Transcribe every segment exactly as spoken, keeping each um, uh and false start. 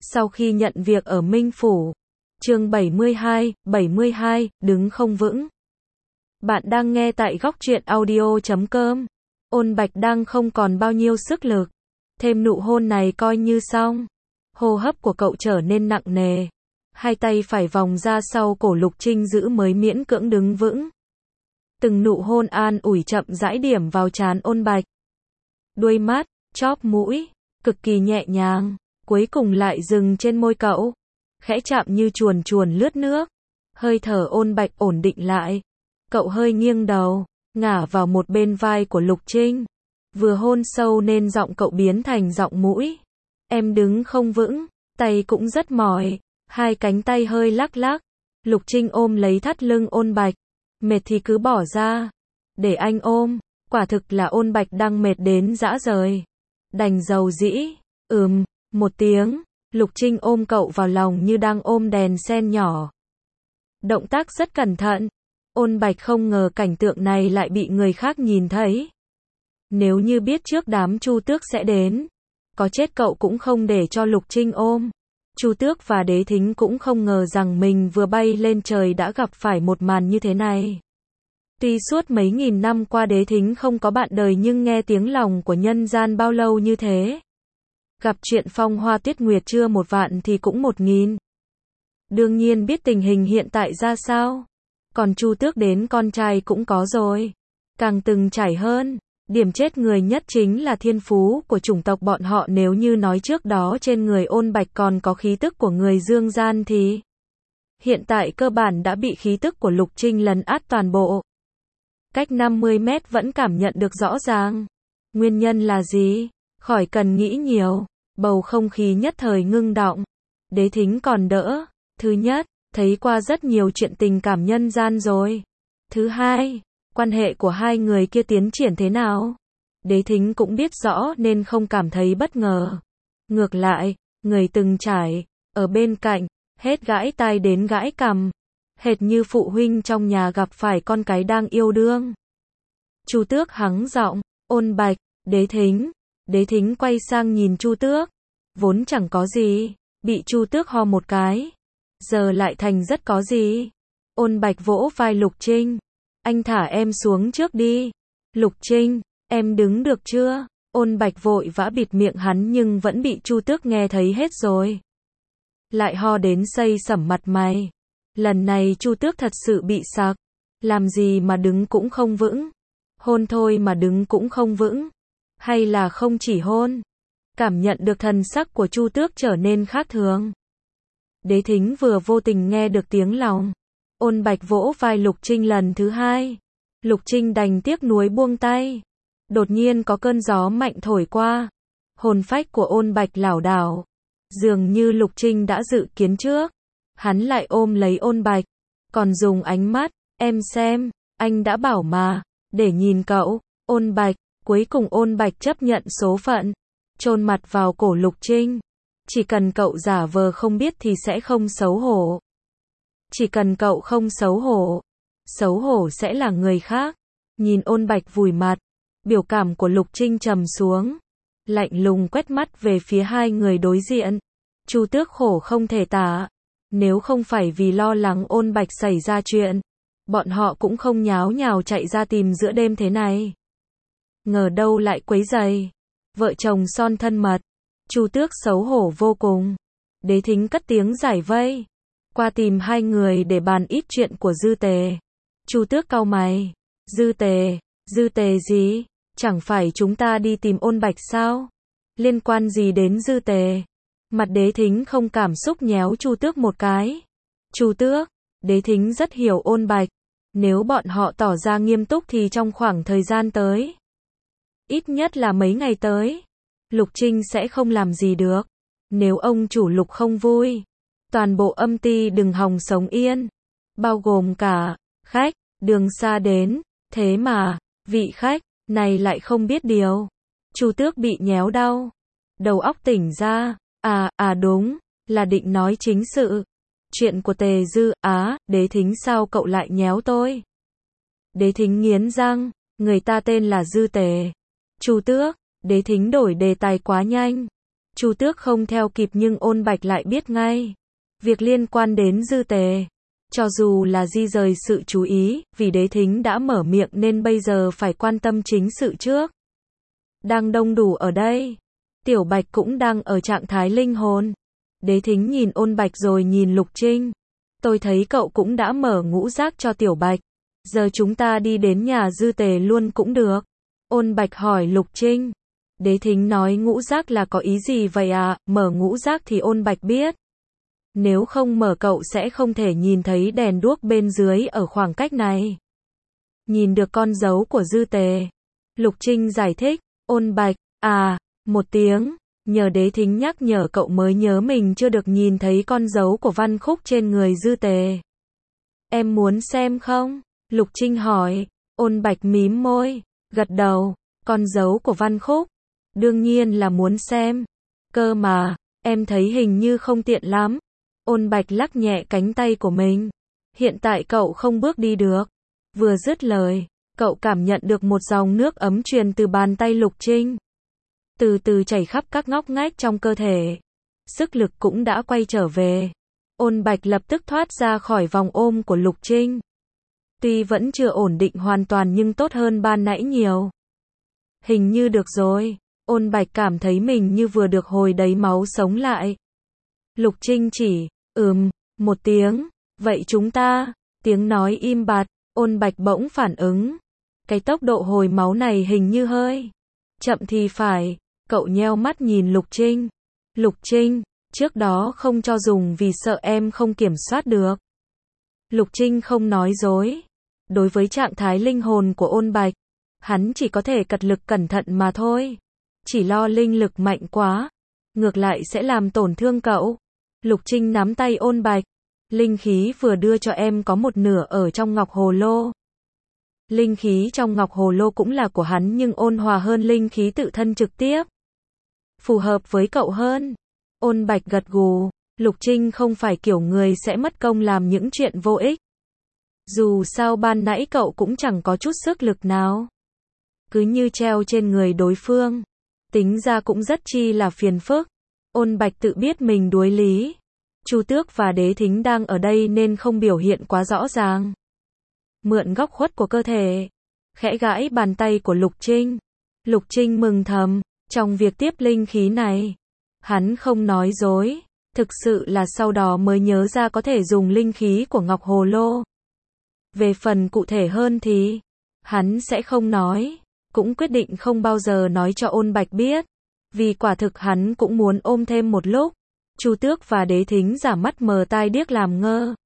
Sau khi nhận việc ở Minh Phủ. Chương bảy mươi hai, bảy mươi hai, đứng không vững. Bạn đang nghe tại góc truyện audio chấm com. Ôn Bạch đang không còn bao nhiêu sức lực. Thêm nụ hôn này coi như xong. Hô hấp của cậu trở nên nặng nề. Hai tay phải vòng ra sau cổ Lục Trinh giữ mới miễn cưỡng đứng vững. Từng nụ hôn an ủi chậm rãi điểm vào trán Ôn Bạch. Đuôi mắt, chóp mũi, cực kỳ nhẹ nhàng, cuối cùng lại dừng trên môi cậu. Khẽ chạm như chuồn chuồn lướt nước. Hơi thở Ôn Bạch ổn định lại. Cậu hơi nghiêng đầu, ngả vào một bên vai của Lục Trinh. Vừa hôn sâu nên giọng cậu biến thành giọng mũi. Em đứng không vững, tay cũng rất mỏi. Hai cánh tay hơi lắc lắc. Lục Trinh ôm lấy thắt lưng Ôn Bạch. Mệt thì cứ bỏ ra. Để anh ôm. Quả thực là Ôn Bạch đang mệt đến rã rời. Đành dầu dĩ. Ừm, một tiếng. Lục Trinh ôm cậu vào lòng như đang ôm đèn sen nhỏ. Động tác rất cẩn thận. Ôn Bạch không ngờ cảnh tượng này lại bị người khác nhìn thấy. Nếu như biết trước đám Chu Tước sẽ đến, có chết cậu cũng không để cho Lục Trinh ôm. Chu Tước và Đế Thính cũng không ngờ rằng mình vừa bay lên trời đã gặp phải một màn như thế này. Tuy suốt mấy nghìn năm qua Đế Thính không có bạn đời nhưng nghe tiếng lòng của nhân gian bao lâu như thế. Gặp chuyện phong hoa tuyết nguyệt chưa một vạn thì cũng một nghìn. Đương nhiên biết tình hình hiện tại ra sao. Còn Chu Tước đến con trai cũng có rồi. Càng từng trải hơn. Điểm chết người nhất chính là thiên phú của chủng tộc bọn họ, nếu như nói trước đó trên người Ôn Bạch còn có khí tức của người dương gian thì hiện tại cơ bản đã bị khí tức của Lục Trinh lấn át toàn bộ. Cách năm mươi mét vẫn cảm nhận được rõ ràng. Nguyên nhân là gì? Khỏi cần nghĩ nhiều. Bầu không khí nhất thời ngưng đọng. Đế Thính còn đỡ. Thứ nhất, thấy qua rất nhiều chuyện tình cảm nhân gian rồi. Thứ hai, quan hệ của hai người kia tiến triển thế nào? Đế Thính cũng biết rõ nên không cảm thấy bất ngờ. Ngược lại, người từng trải, ở bên cạnh, hết gãi tai đến gãi cằm. Hệt như phụ huynh trong nhà gặp phải con cái đang yêu đương. Chu Tước hắng giọng, Ôn Bạch, Đế Thính. Đế Thính quay sang nhìn Chu Tước. Vốn chẳng có gì, bị Chu Tước ho một cái. Giờ lại thành rất có gì. Ôn Bạch vỗ vai Lục Trinh. Anh thả em xuống trước đi. Lục Trinh, em đứng được chưa? Ôn Bạch vội vã bịt miệng hắn nhưng vẫn bị Chu Tước nghe thấy hết rồi. Lại ho đến xây sẩm mặt mày. Lần này Chu Tước thật sự bị sặc. Làm gì mà đứng cũng không vững. Hôn thôi mà đứng cũng không vững. Hay là không chỉ hôn. Cảm nhận được thần sắc của Chu Tước trở nên khác thường. Đế Thính vừa vô tình nghe được tiếng lòng. Ôn Bạch vỗ vai Lục Trinh lần thứ hai. Lục Trinh đành tiếc nuối buông tay. Đột nhiên có cơn gió mạnh thổi qua. Hồn phách của Ôn Bạch lảo đảo. Dường như Lục Trinh đã dự kiến trước. Hắn lại ôm lấy Ôn Bạch. Còn dùng ánh mắt, em xem, anh đã bảo mà, để nhìn cậu. Ôn Bạch, cuối cùng Ôn Bạch chấp nhận số phận. Chôn mặt vào cổ Lục Trinh. Chỉ cần cậu giả vờ không biết thì sẽ không xấu hổ. Chỉ cần cậu không xấu hổ, xấu hổ sẽ là người khác. Nhìn Ôn Bạch vùi mặt, biểu cảm của Lục Trinh trầm xuống, lạnh lùng quét mắt về phía hai người đối diện. Chu Tước khổ không thể tả. Nếu không phải vì lo lắng Ôn Bạch xảy ra chuyện, bọn họ cũng không nháo nhào chạy ra tìm giữa đêm thế này. Ngờ đâu lại quấy rầy. Vợ chồng son thân mật. Chu Tước xấu hổ vô cùng. Đế Thính cất tiếng giải vây. Qua tìm hai người để bàn ít chuyện của Dư Tề. Chu Tước cau mày. Dư Tề, Dư Tề gì? Chẳng phải chúng ta đi tìm Ôn Bạch sao? Liên quan gì đến Dư Tề? Mặt Đế Thính không cảm xúc nhéo Chu Tước một cái. Chu Tước, Đế Thính rất hiểu Ôn Bạch. Nếu bọn họ tỏ ra nghiêm túc thì trong khoảng thời gian tới, ít nhất là mấy ngày tới, Lục Trinh sẽ không làm gì được. Nếu ông chủ Lục không vui, toàn bộ âm ty đừng hòng sống yên. Bao gồm cả khách, đường xa đến. Thế mà, vị khách này lại không biết điều. Chu Tước bị nhéo đau. Đầu óc tỉnh ra. À, à đúng, là định nói chính sự. Chuyện của Tề Dư, á, Đế Thính sao cậu lại nhéo tôi? Đế Thính nghiến răng, người ta tên là Dư Tề. Chu Tước, Đế Thính đổi đề tài quá nhanh. Chu Tước không theo kịp nhưng Ôn Bạch lại biết ngay. Việc liên quan đến Dư Tề. Cho dù là di rời sự chú ý, vì Đế Thính đã mở miệng nên bây giờ phải quan tâm chính sự trước. Đang đông đủ ở đây. Tiểu Bạch cũng đang ở trạng thái linh hồn. Đế Thính nhìn Ôn Bạch rồi nhìn Lục Trinh. Tôi thấy cậu cũng đã mở ngũ giác cho Tiểu Bạch. Giờ chúng ta đi đến nhà Dư Tề luôn cũng được. Ôn Bạch hỏi Lục Trinh. Đế Thính nói ngũ giác là có ý gì vậy à? Mở ngũ giác thì Ôn Bạch biết. Nếu không mở cậu sẽ không thể nhìn thấy đèn đuốc bên dưới ở khoảng cách này. Nhìn được con dấu của Dư Tề. Lục Trinh giải thích. Ôn Bạch, à, một tiếng. Nhờ Đế Thính nhắc nhở cậu mới nhớ mình chưa được nhìn thấy con dấu của Văn Khúc trên người Dư Tề. Em muốn xem không? Lục Trinh hỏi. Ôn Bạch mím môi, gật đầu. Con dấu của Văn Khúc. Đương nhiên là muốn xem. Cơ mà, em thấy hình như không tiện lắm. Ôn Bạch lắc nhẹ cánh tay của mình. Hiện tại cậu không bước đi được. Vừa dứt lời, cậu cảm nhận được một dòng nước ấm truyền từ bàn tay Lục Trinh. Từ từ chảy khắp các ngóc ngách trong cơ thể. Sức lực cũng đã quay trở về. Ôn Bạch lập tức thoát ra khỏi vòng ôm của Lục Trinh. Tuy vẫn chưa ổn định hoàn toàn nhưng tốt hơn ban nãy nhiều. Hình như được rồi. Ôn Bạch cảm thấy mình như vừa được hồi đầy máu sống lại. Lục Trinh chỉ, ừm, một tiếng. Vậy chúng ta, tiếng nói im bặt. Ôn Bạch bỗng phản ứng. Cái tốc độ hồi máu này hình như hơi chậm thì phải. Cậu nheo mắt nhìn Lục Trinh. Lục Trinh, trước đó không cho dùng vì sợ em không kiểm soát được. Lục Trinh không nói dối. Đối với trạng thái linh hồn của Ôn Bạch, hắn chỉ có thể cật lực cẩn thận mà thôi. Chỉ lo linh lực mạnh quá, ngược lại sẽ làm tổn thương cậu. Lục Trinh nắm tay Ôn Bạch. Linh khí vừa đưa cho em có một nửa ở trong ngọc hồ lô. Linh khí trong ngọc hồ lô cũng là của hắn nhưng ôn hòa hơn linh khí tự thân trực tiếp. Phù hợp với cậu hơn. Ôn Bạch gật gù. Lục Trinh không phải kiểu người sẽ mất công làm những chuyện vô ích. Dù sao ban nãy cậu cũng chẳng có chút sức lực nào. Cứ như treo trên người đối phương. Tính ra cũng rất chi là phiền phức. Ôn Bạch tự biết mình đuối lý. Chu Tước và Đế Thính đang ở đây nên không biểu hiện quá rõ ràng. Mượn góc khuất của cơ thể. Khẽ gãi bàn tay của Lục Trinh. Lục Trinh mừng thầm. Trong việc tiếp linh khí này, hắn không nói dối. Thực sự là sau đó mới nhớ ra có thể dùng linh khí của ngọc hồ lô. Về phần cụ thể hơn thì hắn sẽ không nói. Cũng quyết định không bao giờ nói cho Ôn Bạch biết. Vì quả thực hắn cũng muốn ôm thêm một lúc. Chu Tước và Đế Thính giả mắt mờ tai điếc làm ngơ.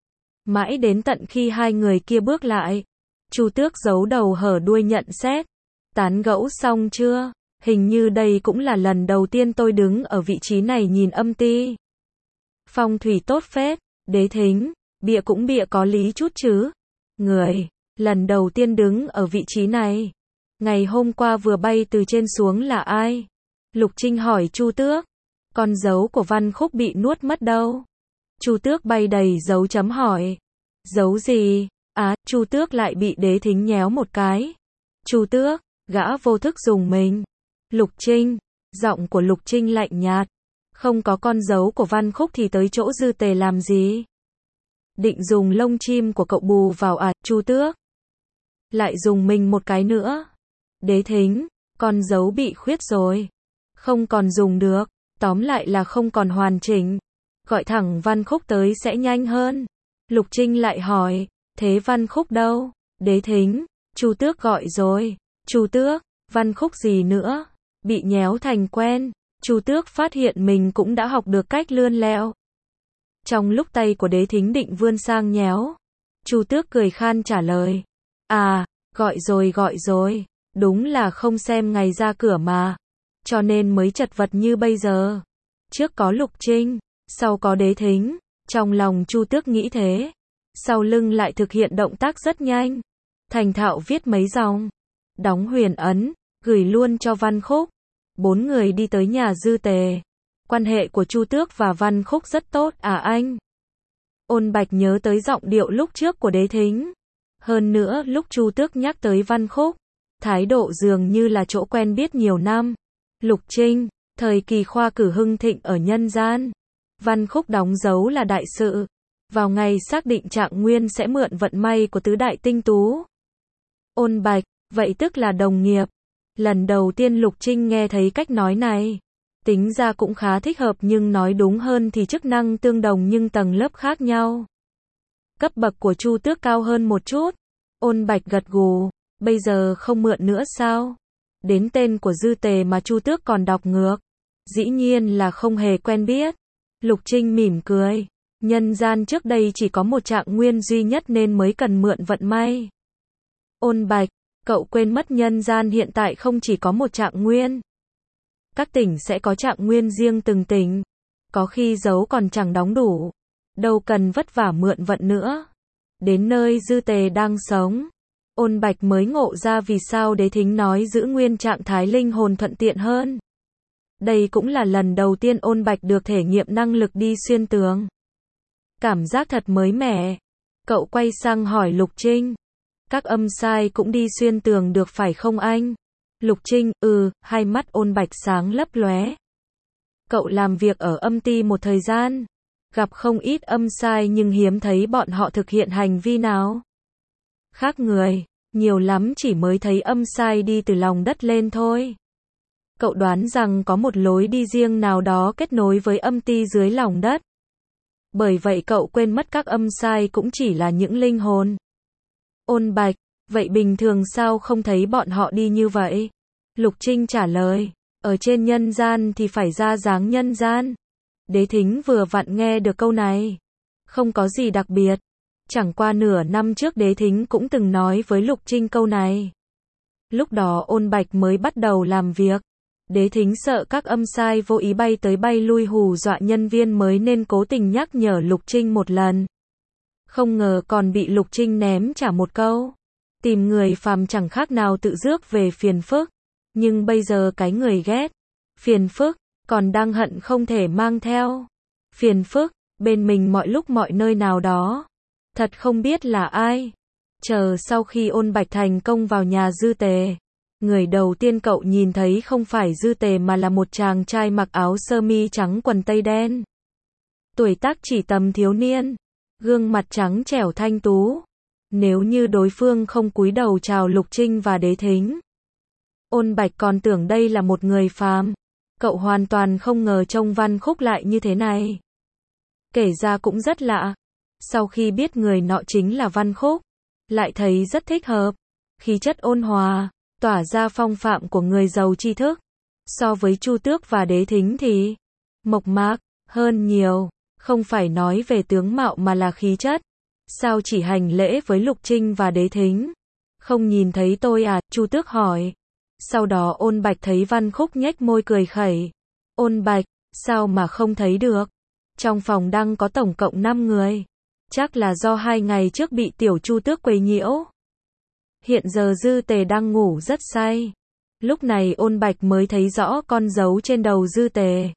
Mãi đến tận khi hai người kia bước lại. Chu Tước giấu đầu hở đuôi nhận xét. Tán gẫu xong chưa? Hình như đây cũng là lần đầu tiên tôi đứng ở vị trí này nhìn âm ti. Phong thủy tốt phết. Đế Thính, bịa cũng bịa có lý chút chứ. Người, lần đầu tiên đứng ở vị trí này. Ngày hôm qua vừa bay từ trên xuống là ai? Lục Trinh hỏi Chu Tước. Con dấu của Văn Khúc bị nuốt mất đâu? Chu Tước bay đầy dấu chấm hỏi. Dấu gì? Á, Chu Tước lại bị Đế Thính nhéo một cái. Chu Tước, gã vô thức dùng mình. Lục Trinh, giọng của Lục Trinh lạnh nhạt. Không có con dấu của Văn Khúc thì tới chỗ Dư Tề làm gì? Định dùng lông chim của cậu bù vào à? Chu Tước lại dùng mình một cái nữa. Đế Thính, con dấu bị khuyết rồi. Không còn dùng được. Tóm lại là không còn hoàn chỉnh. Gọi thẳng Văn Khúc tới sẽ nhanh hơn. Lục Trinh lại hỏi. Thế Văn Khúc đâu? Đế Thính, Chu Tước gọi rồi. Chu Tước, Văn Khúc gì nữa? Bị nhéo thành quen. Chu Tước phát hiện mình cũng đã học được cách lươn lẹo. Trong lúc tay của Đế Thính định vươn sang nhéo, Chu Tước cười khan trả lời. À, gọi rồi gọi rồi. Đúng là không xem ngày ra cửa mà. Cho nên mới chật vật như bây giờ. Trước có Lục Trinh, sau có Đế Thính. Trong lòng Chu Tước nghĩ thế. Sau lưng lại thực hiện động tác rất nhanh. Thành thạo viết mấy dòng. Đóng huyền ấn, gửi luôn cho Văn Khúc. Bốn người đi tới nhà Dư Tề. Quan hệ của Chu Tước và Văn Khúc rất tốt à anh? Ôn Bạch nhớ tới giọng điệu lúc trước của Đế Thính. Hơn nữa lúc Chu Tước nhắc tới Văn Khúc, thái độ dường như là chỗ quen biết nhiều năm. Lục Trinh, Thời kỳ khoa cử hưng thịnh ở nhân gian, Văn Khúc đóng dấu là đại sự. Vào ngày xác định trạng nguyên sẽ mượn vận may của tứ đại tinh tú. Ôn Bạch, vậy tức là đồng nghiệp. Lần đầu tiên Lục Trinh nghe thấy cách nói này. Tính ra cũng khá thích hợp nhưng nói đúng hơn thì chức năng tương đồng nhưng tầng lớp khác nhau. Cấp bậc của Chu Tước cao hơn một chút. Ôn Bạch gật gù, bây giờ không mượn nữa sao? Đến tên của Dư Tề mà Chu Tước còn đọc ngược. Dĩ nhiên là không hề quen biết. Lục Trinh mỉm cười. Nhân gian trước đây chỉ có một trạng nguyên duy nhất nên mới cần mượn vận may. Ôn Bạch, cậu quên mất nhân gian hiện tại không chỉ có một trạng nguyên. Các tỉnh sẽ có trạng nguyên riêng từng tỉnh. Có khi dấu còn chẳng đóng đủ. Đâu cần vất vả mượn vận nữa. Đến nơi Dư Tề đang sống, Ôn Bạch mới ngộ ra vì sao Đế Thính nói giữ nguyên trạng thái linh hồn thuận tiện hơn. Đây cũng là lần đầu tiên Ôn Bạch được thể nghiệm năng lực đi xuyên tường. Cảm giác thật mới mẻ. Cậu quay sang hỏi Lục Trinh. Các âm sai cũng đi xuyên tường được phải không anh? Lục Trinh, ừ, hai mắt Ôn Bạch sáng lấp lóe. Cậu làm việc ở âm ty một thời gian. Gặp không ít âm sai nhưng hiếm thấy bọn họ thực hiện hành vi nào. Khác người, nhiều lắm chỉ mới thấy âm sai đi từ lòng đất lên thôi. Cậu đoán rằng có một lối đi riêng nào đó kết nối với âm ty dưới lòng đất. Bởi vậy cậu quên mất các âm sai cũng chỉ là những linh hồn. Ôn Bạch, vậy bình thường sao không thấy bọn họ đi như vậy? Lục Trinh trả lời, ở trên nhân gian thì phải ra dáng nhân gian. Đế Thính vừa vặn nghe được câu này. Không có gì đặc biệt. Chẳng qua nửa năm trước Đế Thính cũng từng nói với Lục Trinh câu này. Lúc đó Ôn Bạch mới bắt đầu làm việc. Đế Thính sợ các âm sai vô ý bay tới bay lui hù dọa nhân viên mới nên cố tình nhắc nhở Lục Trinh một lần. Không ngờ còn bị Lục Trinh ném trả một câu. Tìm người phàm chẳng khác nào tự rước về phiền phức. Nhưng bây giờ cái người ghét phiền phức còn đang hận không thể mang theo phiền phức bên mình mọi lúc mọi nơi nào đó. Thật không biết là ai. Chờ sau khi Ôn Bạch thành công vào nhà Dư Tề, người đầu tiên cậu nhìn thấy không phải Dư Tề mà là một chàng trai mặc áo sơ mi trắng quần tây đen. Tuổi tác chỉ tầm thiếu niên, gương mặt trắng trẻo thanh tú. Nếu như đối phương không cúi đầu chào Lục Trinh và Đế Thính, Ôn Bạch còn tưởng đây là một người phàm. Cậu hoàn toàn không ngờ trông Văn Khúc lại như thế này. Kể ra cũng rất lạ. Sau khi biết người nọ chính là Văn Khúc, lại thấy rất thích hợp. Khí chất ôn hòa, tỏa ra phong phạm của người giàu tri thức. So với Chu Tước và Đế Thính thì mộc mạc hơn nhiều. Không phải nói về tướng mạo mà là khí chất. Sao chỉ hành lễ với Lục Trinh và Đế Thính? Không nhìn thấy tôi à? Chu Tước hỏi. Sau đó Ôn Bạch thấy Văn Khúc nhếch môi cười khẩy. Ôn Bạch, sao mà không thấy được? Trong phòng đang có tổng cộng năm người. Chắc là do hai ngày trước bị tiểu Chu Tước quấy nhiễu. Hiện giờ Dư Tề đang ngủ rất say. Lúc này Ôn Bạch mới thấy rõ con dấu trên đầu Dư Tề.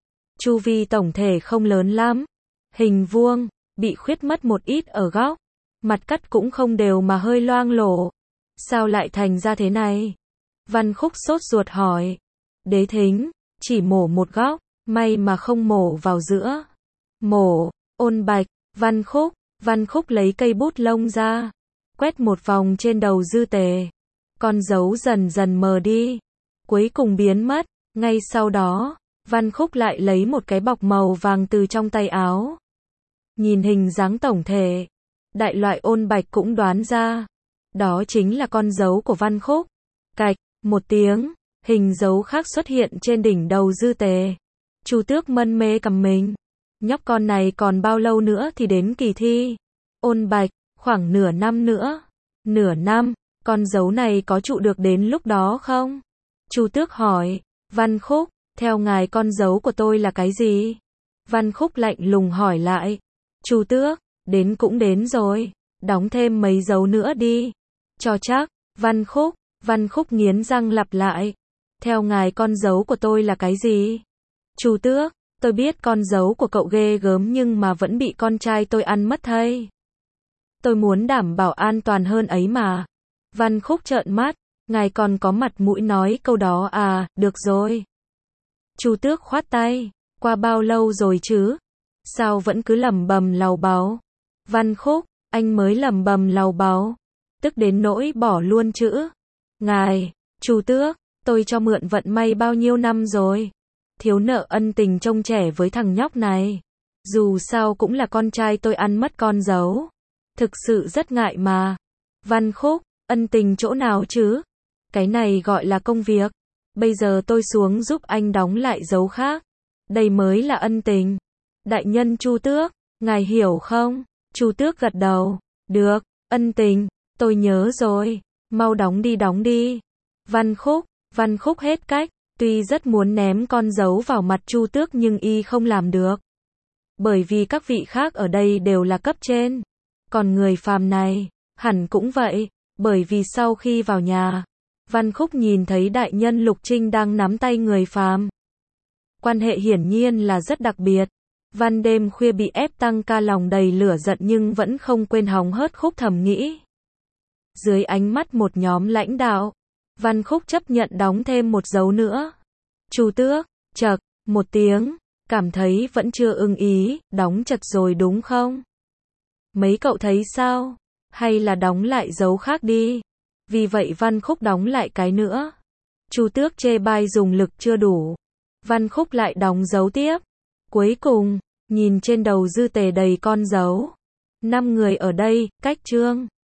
Chu vi tổng thể không lớn lắm. Hình vuông, bị khuyết mất một ít ở góc. Mặt cắt cũng không đều mà hơi loang lổ. Sao lại thành ra thế này? Văn Khúc sốt ruột hỏi. Đế Thính, chỉ mổ một góc, may mà không mổ vào giữa. Mổ, Ôn Bạch, Văn Khúc, Văn Khúc lấy cây bút lông ra, quét một vòng trên đầu Dư Tề. Con dấu dần dần mờ đi, cuối cùng biến mất. Ngay sau đó, Văn Khúc lại lấy một cái bọc màu vàng từ trong tay áo. Nhìn hình dáng tổng thể, đại loại Ôn Bạch cũng đoán ra. Đó chính là con dấu của Văn Khúc. Cạch, một tiếng, hình dấu khác xuất hiện trên đỉnh đầu Dư Tề. Chu Tước mân mê cầm mình. Nhóc con này còn bao lâu nữa thì đến kỳ thi? Ôn Bạch, khoảng nửa năm nữa. Nửa năm, con dấu này có trụ được đến lúc đó không? Chu Tước hỏi. Văn Khúc, theo ngài con dấu của tôi là cái gì? Văn Khúc lạnh lùng hỏi lại. Chu Tước, đến cũng đến rồi. Đóng thêm mấy dấu nữa đi. Cho chắc. Văn Khúc, Văn Khúc nghiến răng lặp lại. Theo ngài con dấu của tôi là cái gì? Chu Tước, tôi biết con dấu của cậu ghê gớm nhưng mà vẫn bị con trai tôi ăn mất thây. Tôi muốn đảm bảo an toàn hơn ấy mà. Văn Khúc trợn mắt. Ngài còn có mặt mũi nói câu đó à? Được rồi. Chu Tước khoát tay. Qua bao lâu rồi chứ? Sao vẫn cứ lẩm bẩm lầu bầu? Văn Khúc, anh mới lẩm bẩm lầu bầu. Tức đến nỗi bỏ luôn chữ. Ngài, Chu Tước, tôi cho mượn vận may bao nhiêu năm rồi. Thiếu nợ ân tình trông trẻ với thằng nhóc này. Dù sao cũng là con trai tôi ăn mất con dấu. Thực sự rất ngại mà. Văn Khúc, ân tình chỗ nào chứ? Cái này gọi là công việc. Bây giờ tôi xuống giúp anh đóng lại dấu khác. Đây mới là ân tình. Đại nhân Chu Tước, ngài hiểu không? Chu Tước gật đầu. Được, ân tình, tôi nhớ rồi. Mau đóng đi đóng đi. Văn Khúc, Văn Khúc hết cách. Tuy rất muốn ném con dấu vào mặt Chu Tước nhưng y không làm được. Bởi vì các vị khác ở đây đều là cấp trên. Còn người phàm này, hẳn cũng vậy. Bởi vì sau khi vào nhà, Văn Khúc nhìn thấy đại nhân Lục Trinh đang nắm tay người phàm. Quan hệ hiển nhiên là rất đặc biệt. Văn đêm khuya bị ép tăng ca lòng đầy lửa giận nhưng vẫn không quên hóng hớt Khúc thầm nghĩ. Dưới ánh mắt một nhóm lãnh đạo, Văn Khúc chấp nhận đóng thêm một dấu nữa. Chu Tước, chậc, một tiếng, cảm thấy vẫn chưa ưng ý, đóng chật rồi đúng không? Mấy cậu thấy sao? Hay là đóng lại dấu khác đi? Vì vậy Văn Khúc đóng lại cái nữa. Chu Tước chê bai dùng lực chưa đủ. Văn Khúc lại đóng dấu tiếp. Cuối cùng, nhìn trên đầu dư tề đầy con dấu. Năm người ở đây, cách chương.